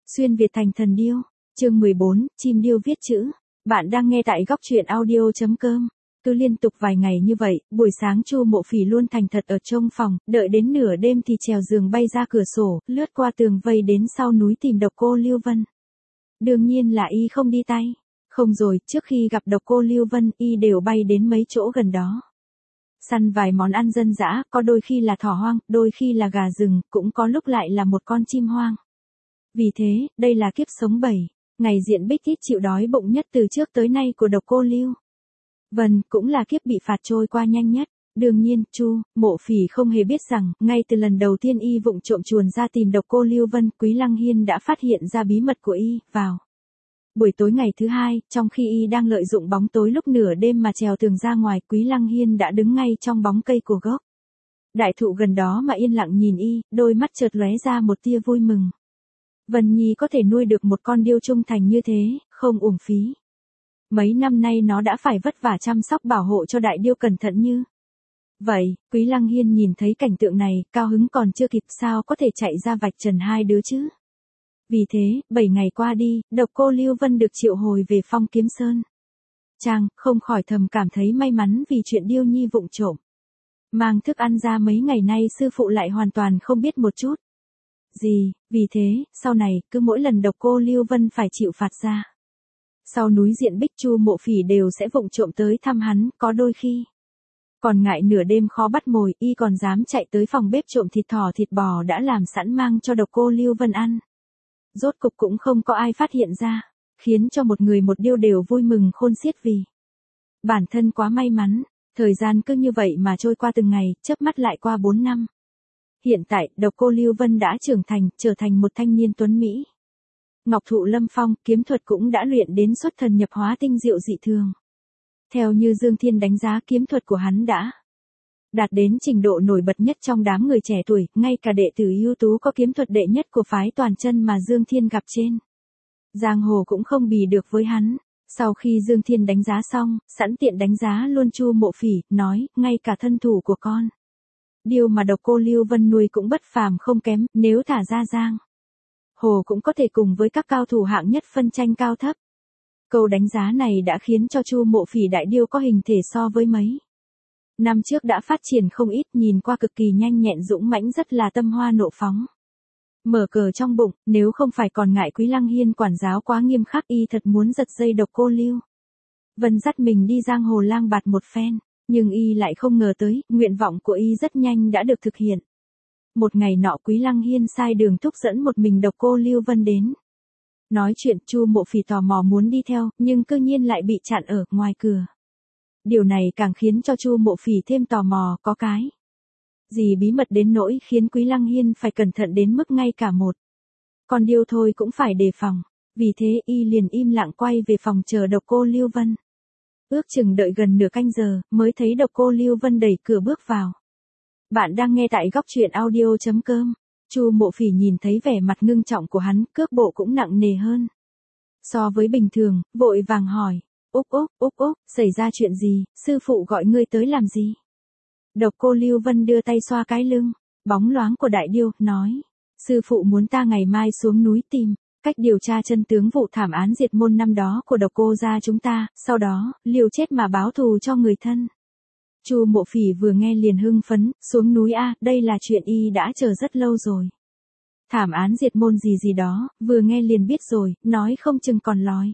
Xuyên Việt thành thần điêu, chương 14, chim điêu viết chữ. Bạn đang nghe tại góc truyện audio.com. Cứ liên tục vài ngày như vậy, buổi sáng Chu Mộ Phỉ luôn thành thật ở trong phòng, đợi đến nửa đêm thì trèo giường bay ra cửa sổ, lướt qua tường vây đến sau núi tìm Độc Cô Lưu Vân. Đương nhiên là y không đi tay. Không rồi, trước khi gặp Độc Cô Lưu Vân, y đều bay đến mấy chỗ gần đó. Săn vài món ăn dân dã, có đôi khi là thỏ hoang, đôi khi là gà rừng, cũng có lúc lại là một con chim hoang. Vì thế, đây là kiếp sống 7 ngày diện bích ít chịu đói bụng nhất từ trước tới nay của Độc Cô Lưu Vân, cũng là kiếp bị phạt trôi qua nhanh nhất. Đương nhiên, Chu Mộ Phỉ không hề biết rằng, ngay từ lần đầu tiên y vụng trộm chuồn ra tìm Độc Cô Lưu Vân, Quý Lăng Hiên đã phát hiện ra bí mật của y. Vào buổi tối ngày thứ hai, trong khi y đang lợi dụng bóng tối lúc nửa đêm mà trèo tường ra ngoài, Quý Lăng Hiên đã đứng ngay trong bóng cây của gốc đại thụ gần đó mà yên lặng nhìn y, đôi mắt chợt lóe ra một tia vui mừng. Vân Nhi có thể nuôi được một con điêu trung thành như thế, không uổng phí. Mấy năm nay nó đã phải vất vả chăm sóc bảo hộ cho đại điêu cẩn thận như vậy. Quý Lăng Hiên nhìn thấy cảnh tượng này, cao hứng còn chưa kịp, sao có thể chạy ra vạch trần hai đứa chứ. Vì thế, 7 ngày qua đi, Độc Cô Lưu Vân được triệu hồi về Phong Kiếm Sơn. Chàng không khỏi thầm cảm thấy may mắn vì chuyện điêu nhi vụng trộm mang thức ăn ra mấy ngày nay sư phụ lại hoàn toàn không biết một chút gì. Vì thế, sau này, cứ mỗi lần Độc Cô Lưu Vân phải chịu phạt ra sau núi diện bích, Chu Mộ Phỉ đều sẽ vụng trộm tới thăm hắn, có đôi khi còn ngại nửa đêm khó bắt mồi, y còn dám chạy tới phòng bếp trộm thịt thỏ thịt bò đã làm sẵn mang cho Độc Cô Lưu Vân ăn. Rốt cục cũng không có ai phát hiện ra, khiến cho một người một điêu đều vui mừng khôn xiết vì bản thân quá may mắn. Thời gian cứ như vậy mà trôi qua từng ngày, chớp mắt lại qua 4 năm. Hiện tại, Độc Cô Lưu Vân đã trưởng thành, trở thành một thanh niên tuấn Mỹ. Ngọc thụ lâm phong, kiếm thuật cũng đã luyện đến xuất thần nhập hóa tinh diệu dị thường. Theo như Dương Thiên đánh giá, kiếm thuật của hắn đã đạt đến trình độ nổi bật nhất trong đám người trẻ tuổi, ngay cả đệ tử ưu tú có kiếm thuật đệ nhất của phái Toàn Chân mà Dương Thiên gặp trên giang hồ cũng không bì được với hắn. Sau khi Dương Thiên đánh giá xong, sẵn tiện đánh giá luôn Chu Mộ Phỉ, nói, ngay cả thân thủ của con điêu mà Độc Cô Lưu Vân nuôi cũng bất phàm không kém, nếu thả ra giang hồ cũng có thể cùng với các cao thủ hạng nhất phân tranh cao thấp. Câu đánh giá này đã khiến cho Chu Mộ Phỉ đại điêu có hình thể so với mấy năm trước đã phát triển không ít, nhìn qua cực kỳ nhanh nhẹn dũng mãnh, rất là tâm hoa nộ phóng. Mở cờ trong bụng, nếu không phải còn ngại Quý Lăng Hiên quản giáo quá nghiêm khắc, y thật muốn giật dây Độc Cô Lưu Vân dắt mình đi giang hồ lang bạt một phen, nhưng y lại không ngờ tới, nguyện vọng của y rất nhanh đã được thực hiện. Một ngày nọ, Quý Lăng Hiên sai Đường Thúc dẫn một mình Độc Cô Lưu Vân đến nói chuyện. Chu Mộ Phỉ tò mò muốn đi theo, nhưng cư nhiên lại bị chặn ở ngoài cửa. Điều này càng khiến cho Chu Mộ Phỉ thêm tò mò, có cái gì bí mật đến nỗi khiến Quý Lăng Hiên phải cẩn thận đến mức ngay cả một con điêu thôi cũng phải đề phòng. Vì thế y liền im lặng quay về phòng chờ Độc Cô Lưu Vân. Ước chừng đợi gần nửa canh giờ, mới thấy Độc Cô Lưu Vân đẩy cửa bước vào. Bạn đang nghe tại góc truyện audio.com. Chu Mộ Phỉ nhìn thấy vẻ mặt ngưng trọng của hắn, cước bộ cũng nặng nề hơn so với bình thường, vội vàng hỏi, Úc, xảy ra chuyện gì, sư phụ gọi ngươi tới làm gì? Độc Cô Lưu Vân đưa tay xoa cái lưng bóng loáng của đại điêu, nói, sư phụ muốn ta ngày mai xuống núi tìm cách điều tra chân tướng vụ thảm án diệt môn năm đó của Độc Cô gia chúng ta, sau đó liều chết mà báo thù cho người thân. Chu Mộ Phỉ vừa nghe liền hưng phấn, xuống núi a, đây là chuyện y đã chờ rất lâu rồi. Thảm án diệt môn gì đó, vừa nghe liền biết rồi, nói không chừng còn lòi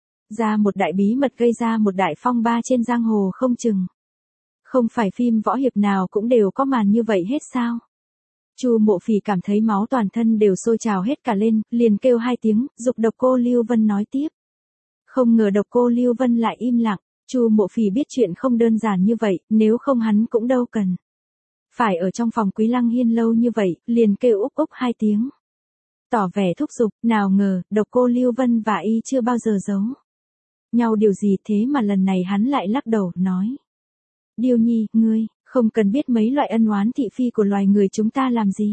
ra một đại bí mật gây ra một đại phong ba trên giang hồ không chừng. Không phải phim võ hiệp nào cũng đều có màn như vậy hết sao? Chu Mộ Phỉ cảm thấy máu toàn thân đều sôi trào hết cả lên, liền kêu hai tiếng, giục Độc Cô Lưu Vân nói tiếp. Không ngờ Độc Cô Lưu Vân lại im lặng. Chu Mộ Phỉ biết chuyện không đơn giản như vậy, nếu không hắn cũng đâu cần phải ở trong phòng Quý Lăng Hiên lâu như vậy, liền kêu Úc hai tiếng, tỏ vẻ thúc giục. Nào ngờ, Độc Cô Lưu Vân và y chưa bao giờ giấu nhau điều gì, thế mà lần này hắn lại lắc đầu, nói, điêu nhi, ngươi không cần biết mấy loại ân oán thị phi của loài người chúng ta làm gì.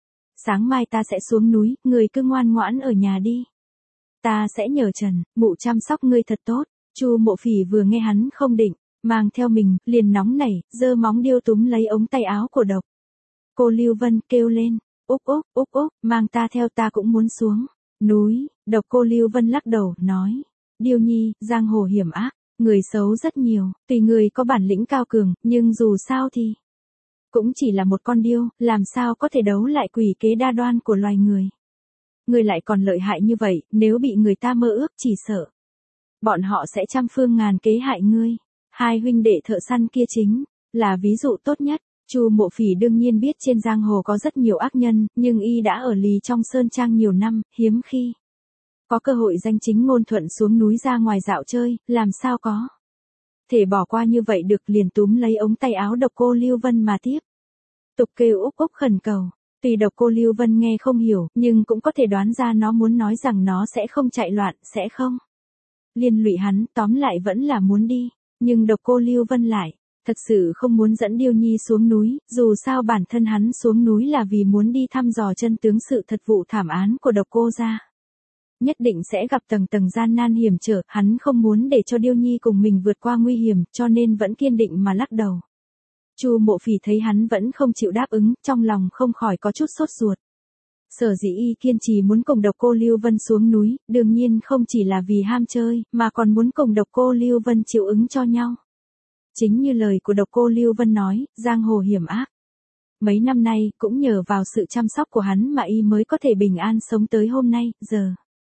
Sáng mai ta sẽ xuống núi, ngươi cứ ngoan ngoãn ở nhà đi. Ta sẽ nhờ Trần Mụ chăm sóc ngươi thật tốt. Chu Mộ Phỉ vừa nghe hắn không định mang theo mình, liền nóng nảy, giơ móng điêu túm lấy ống tay áo của Độc Cô Lưu Vân, kêu lên, Úc, mang ta theo, ta cũng muốn xuống Núi, độc cô Lưu Vân lắc đầu, nói. Điêu nhi, giang hồ hiểm ác, người xấu rất nhiều, tùy người có bản lĩnh cao cường, nhưng dù sao thì cũng chỉ là một con điêu, làm sao có thể đấu lại quỷ kế đa đoan của loài người. Người lại còn lợi hại như vậy, nếu bị người ta mơ ước chỉ sợ bọn họ sẽ trăm phương ngàn kế hại ngươi. Hai huynh đệ thợ săn kia chính là ví dụ tốt nhất. Chu Mộ Phỉ đương nhiên biết trên giang hồ có rất nhiều ác nhân, nhưng y đã ở lì trong sơn trang nhiều năm, hiếm khi có cơ hội danh chính ngôn thuận xuống núi ra ngoài dạo chơi, làm sao có thể bỏ qua như vậy được, liền túm lấy ống tay áo độc cô Lưu Vân mà tiếp tục kêu úc úc khẩn cầu. Tuy độc cô Lưu Vân nghe không hiểu, nhưng cũng có thể đoán ra nó muốn nói rằng nó sẽ không chạy loạn, sẽ không liên lụy hắn, tóm lại vẫn là muốn đi. Nhưng độc cô Lưu Vân lại thật sự không muốn dẫn Điêu Nhi xuống núi, dù sao bản thân hắn xuống núi là vì muốn đi thăm dò chân tướng sự thật vụ thảm án của độc cô gia. Nhất định sẽ gặp tầng tầng gian nan hiểm trở, hắn không muốn để cho Điêu Nhi cùng mình vượt qua nguy hiểm, cho nên vẫn kiên định mà lắc đầu. Chu Mộ Phỉ thấy hắn vẫn không chịu đáp ứng, trong lòng không khỏi có chút sốt ruột. Sở dĩ y kiên trì muốn cùng độc cô Lưu Vân xuống núi, đương nhiên không chỉ là vì ham chơi, mà còn muốn cùng độc cô Lưu Vân chịu ứng cho nhau. Chính như lời của độc cô Lưu Vân nói, giang hồ hiểm ác. Mấy năm nay, cũng nhờ vào sự chăm sóc của hắn mà y mới có thể bình an sống tới hôm nay, giờ.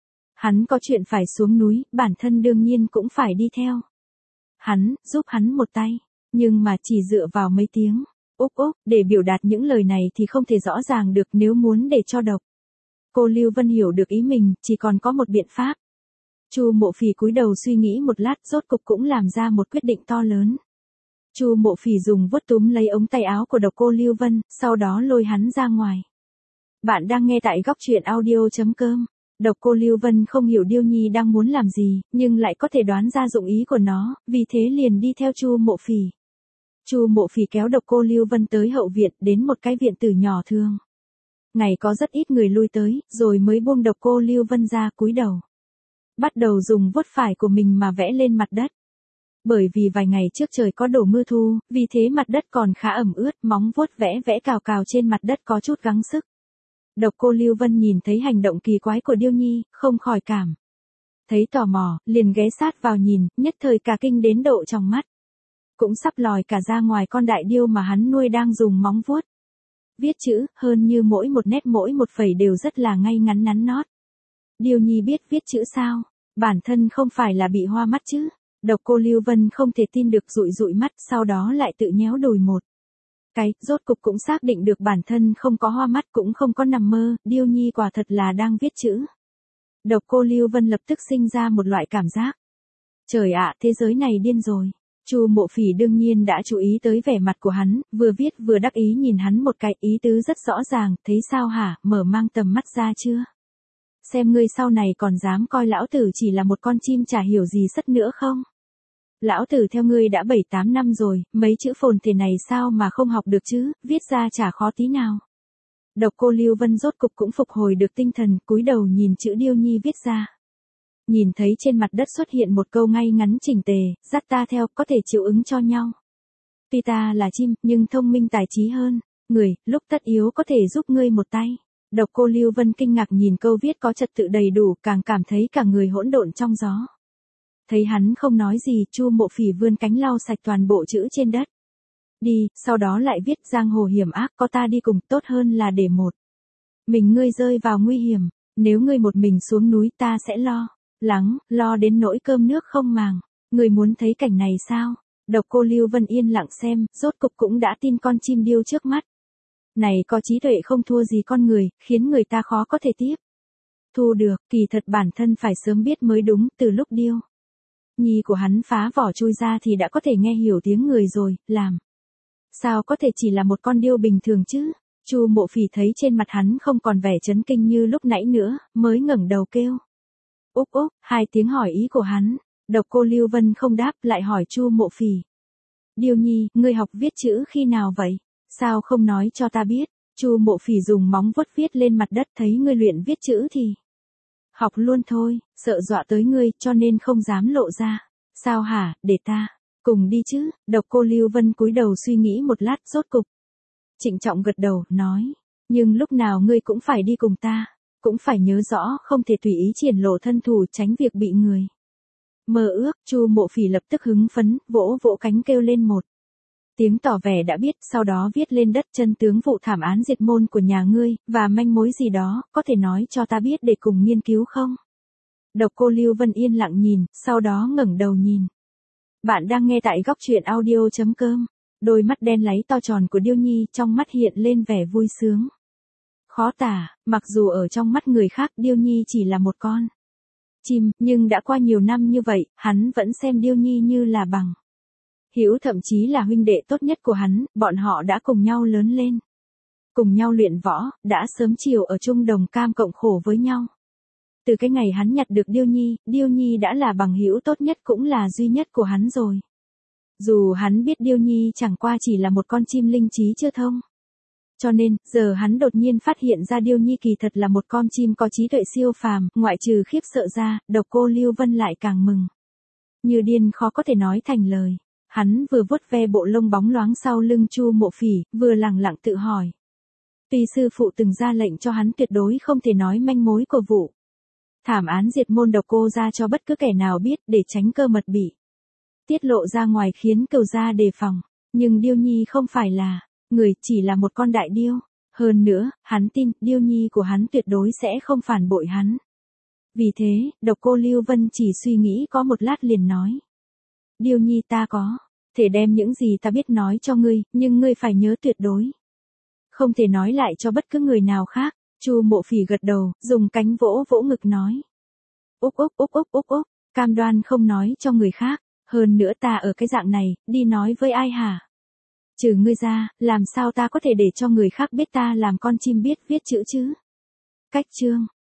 Hắn có chuyện phải xuống núi, bản thân đương nhiên cũng phải đi theo. Hắn, giúp hắn một tay, nhưng mà chỉ dựa vào mấy tiếng úc úc, để biểu đạt những lời này thì không thể rõ ràng được, nếu muốn để cho độc cô Lưu Vân hiểu được ý mình, chỉ còn có một biện pháp. Chu Mộ Phỉ cúi đầu suy nghĩ một lát, rốt cục cũng làm ra một quyết định to lớn. Chu Mộ Phỉ dùng vuốt túm lấy ống tay áo của độc cô Lưu Vân, sau đó lôi hắn ra ngoài. Bạn đang nghe tại góc truyện audio.com. Độc cô Lưu Vân không hiểu Điêu Nhi đang muốn làm gì, nhưng lại có thể đoán ra dụng ý của nó, vì thế liền đi theo Chu Mộ Phỉ. Chu Mộ Phỉ kéo độc cô Lưu Vân tới hậu viện, đến một cái viện tử nhỏ thường. Ngày có rất ít người lui tới, rồi mới buông độc cô Lưu Vân ra, cúi đầu. Bắt đầu dùng vuốt phải của mình mà vẽ lên mặt đất. Bởi vì vài ngày trước trời có đổ mưa thu, vì thế mặt đất còn khá ẩm ướt, móng vuốt vẽ vẽ cào cào trên mặt đất có chút gắng sức. Độc cô Lưu Vân nhìn thấy hành động kỳ quái của Điêu Nhi, không khỏi cảm thấy tò mò, liền ghé sát vào nhìn, nhất thời cả kinh đến độ trong mắt cũng sắp lòi cả ra ngoài. Con đại điêu mà hắn nuôi đang dùng móng vuốt viết chữ, hơn như mỗi một nét mỗi một phẩy đều rất là ngay ngắn nắn nót. Điêu Nhi biết viết chữ sao? Bản thân không phải là bị hoa mắt chứ? Độc cô Lưu Vân không thể tin được, dụi dụi mắt, sau đó lại tự nhéo đùi một cái, rốt cục cũng xác định được bản thân không có hoa mắt, cũng không có nằm mơ, Điêu Nhi quả thật là đang viết chữ. Độc cô Lưu Vân lập tức sinh ra một loại cảm giác. Trời ạ, thế giới này điên rồi. Chu Mộ Phỉ đương nhiên đã chú ý tới vẻ mặt của hắn, vừa viết vừa đắc ý nhìn hắn một cái, ý tứ rất rõ ràng, thấy sao hả, mở mang tầm mắt ra chưa? Xem ngươi sau này còn dám coi lão tử chỉ là một con chim chả hiểu gì sất nữa không? Lão tử theo ngươi đã 7-8 năm rồi, mấy chữ phồn thể này sao mà không học được chứ, viết ra chả khó tí nào. Độc cô Lưu Vân rốt cục cũng phục hồi được tinh thần, cúi đầu nhìn chữ Điêu Nhi viết ra. Nhìn thấy trên mặt đất xuất hiện một câu ngay ngắn chỉnh tề, dắt ta theo, có thể chịu ứng cho nhau. Tuy ta là chim, nhưng thông minh tài trí hơn người, lúc tất yếu có thể giúp ngươi một tay. Độc cô Lưu Vân kinh ngạc nhìn câu viết có trật tự đầy đủ, càng cảm thấy cả người hỗn độn trong gió. Thấy hắn không nói gì, Chu Mộ Phỉ vươn cánh lau sạch toàn bộ chữ trên đất. Đi, sau đó lại viết giang hồ hiểm ác, có ta đi cùng, tốt hơn là để một mình ngươi rơi vào nguy hiểm. Nếu ngươi một mình xuống núi ta sẽ lo đến nỗi cơm nước không màng. Ngươi muốn thấy cảnh này sao? Độc cô Lưu Vân yên lặng xem, rốt cục cũng đã tin con chim điêu trước mắt này có trí tuệ không thua gì con người, khiến người ta khó có thể tiếp thu được. Kỳ thật bản thân phải sớm biết mới đúng, từ lúc Điêu Nhi của hắn phá vỏ chui ra thì đã có thể nghe hiểu tiếng người rồi, làm sao có thể chỉ là một con điêu bình thường chứ? Chu Mộ Phỉ thấy trên mặt hắn không còn vẻ chấn kinh như lúc nãy nữa, mới ngẩng đầu kêu úc úc, hai tiếng hỏi ý của hắn. Độc cô Lưu Vân không đáp, lại hỏi Chu Mộ Phỉ. Điêu Nhi, ngươi học viết chữ khi nào vậy? Sao không nói cho ta biết? Chu Mộ Phỉ dùng móng vuốt viết lên mặt đất, thấy ngươi luyện viết chữ thì học luôn thôi, sợ dọa tới ngươi, cho nên không dám lộ ra. Sao hả, để ta cùng đi chứ? Độc cô Lưu Vân cúi đầu suy nghĩ một lát, rốt cục trịnh trọng gật đầu, nói. Nhưng lúc nào ngươi cũng phải đi cùng ta. cũng phải nhớ rõ không thể tùy ý triển lộ thân thủ tránh việc bị người mơ ước. Chu Mộ Phỉ lập tức hứng phấn, vỗ vỗ cánh kêu lên một tiếng tỏ vẻ đã biết, sau đó viết lên đất chân tướng vụ thảm án diệt môn của nhà ngươi, và manh mối gì đó, có thể nói cho ta biết để cùng nghiên cứu không? Độc Cô Lưu Vân yên lặng nhìn, sau đó ngẩng đầu nhìn. Bạn đang nghe tại góc truyện audio.com. Đôi mắt đen láy to tròn của Điêu Nhi trong mắt hiện lên vẻ vui sướng. Khó tả, mặc dù ở trong mắt người khác Điêu Nhi chỉ là một con chim, nhưng đã qua nhiều năm như vậy, hắn vẫn xem Điêu Nhi như là bằng hữu, thậm chí là huynh đệ tốt nhất của hắn, bọn họ đã cùng nhau lớn lên, cùng nhau luyện võ, đã sớm chiều ở chung đồng cam cộng khổ với nhau. Từ cái ngày hắn nhặt được Điêu Nhi đã là bằng hữu tốt nhất cũng là duy nhất của hắn rồi. Dù hắn biết Điêu Nhi chẳng qua chỉ là một con chim linh trí chưa thông. Cho nên, giờ hắn đột nhiên phát hiện ra Điêu Nhi kỳ thật là một con chim có trí tuệ siêu phàm, ngoại trừ khiếp sợ ra, Độc Cô Lưu Vân lại càng mừng như điên, khó có thể nói thành lời. Hắn vừa vuốt ve bộ lông bóng loáng sau lưng Chu Mộ Phỉ, vừa lẳng lặng tự hỏi. Tuy sư phụ từng ra lệnh cho hắn tuyệt đối không thể nói manh mối của vụ thảm án diệt môn Độc Cô ra cho bất cứ kẻ nào biết, để tránh cơ mật bị tiết lộ ra ngoài khiến Cửu gia đề phòng. Nhưng Điêu Nhi không phải là người, chỉ là một con đại điêu. Hơn nữa, hắn tin, Điêu Nhi của hắn tuyệt đối sẽ không phản bội hắn. Vì thế, Độc Cô Lưu Vân chỉ suy nghĩ có một lát liền nói. Điêu Nhi, ta có thể đem những gì ta biết nói cho ngươi, nhưng ngươi phải nhớ tuyệt đối không thể nói lại cho bất cứ người nào khác. Chu Mộ Phỉ gật đầu, dùng cánh vỗ vỗ ngực nói. Úc úc úc úc úc úc, cam đoan không nói cho người khác. Hơn nữa ta ở cái dạng này, đi nói với ai hả? Trừ ngươi ra, làm sao ta có thể để cho người khác biết ta làm con chim biết viết chữ chứ? Cách chương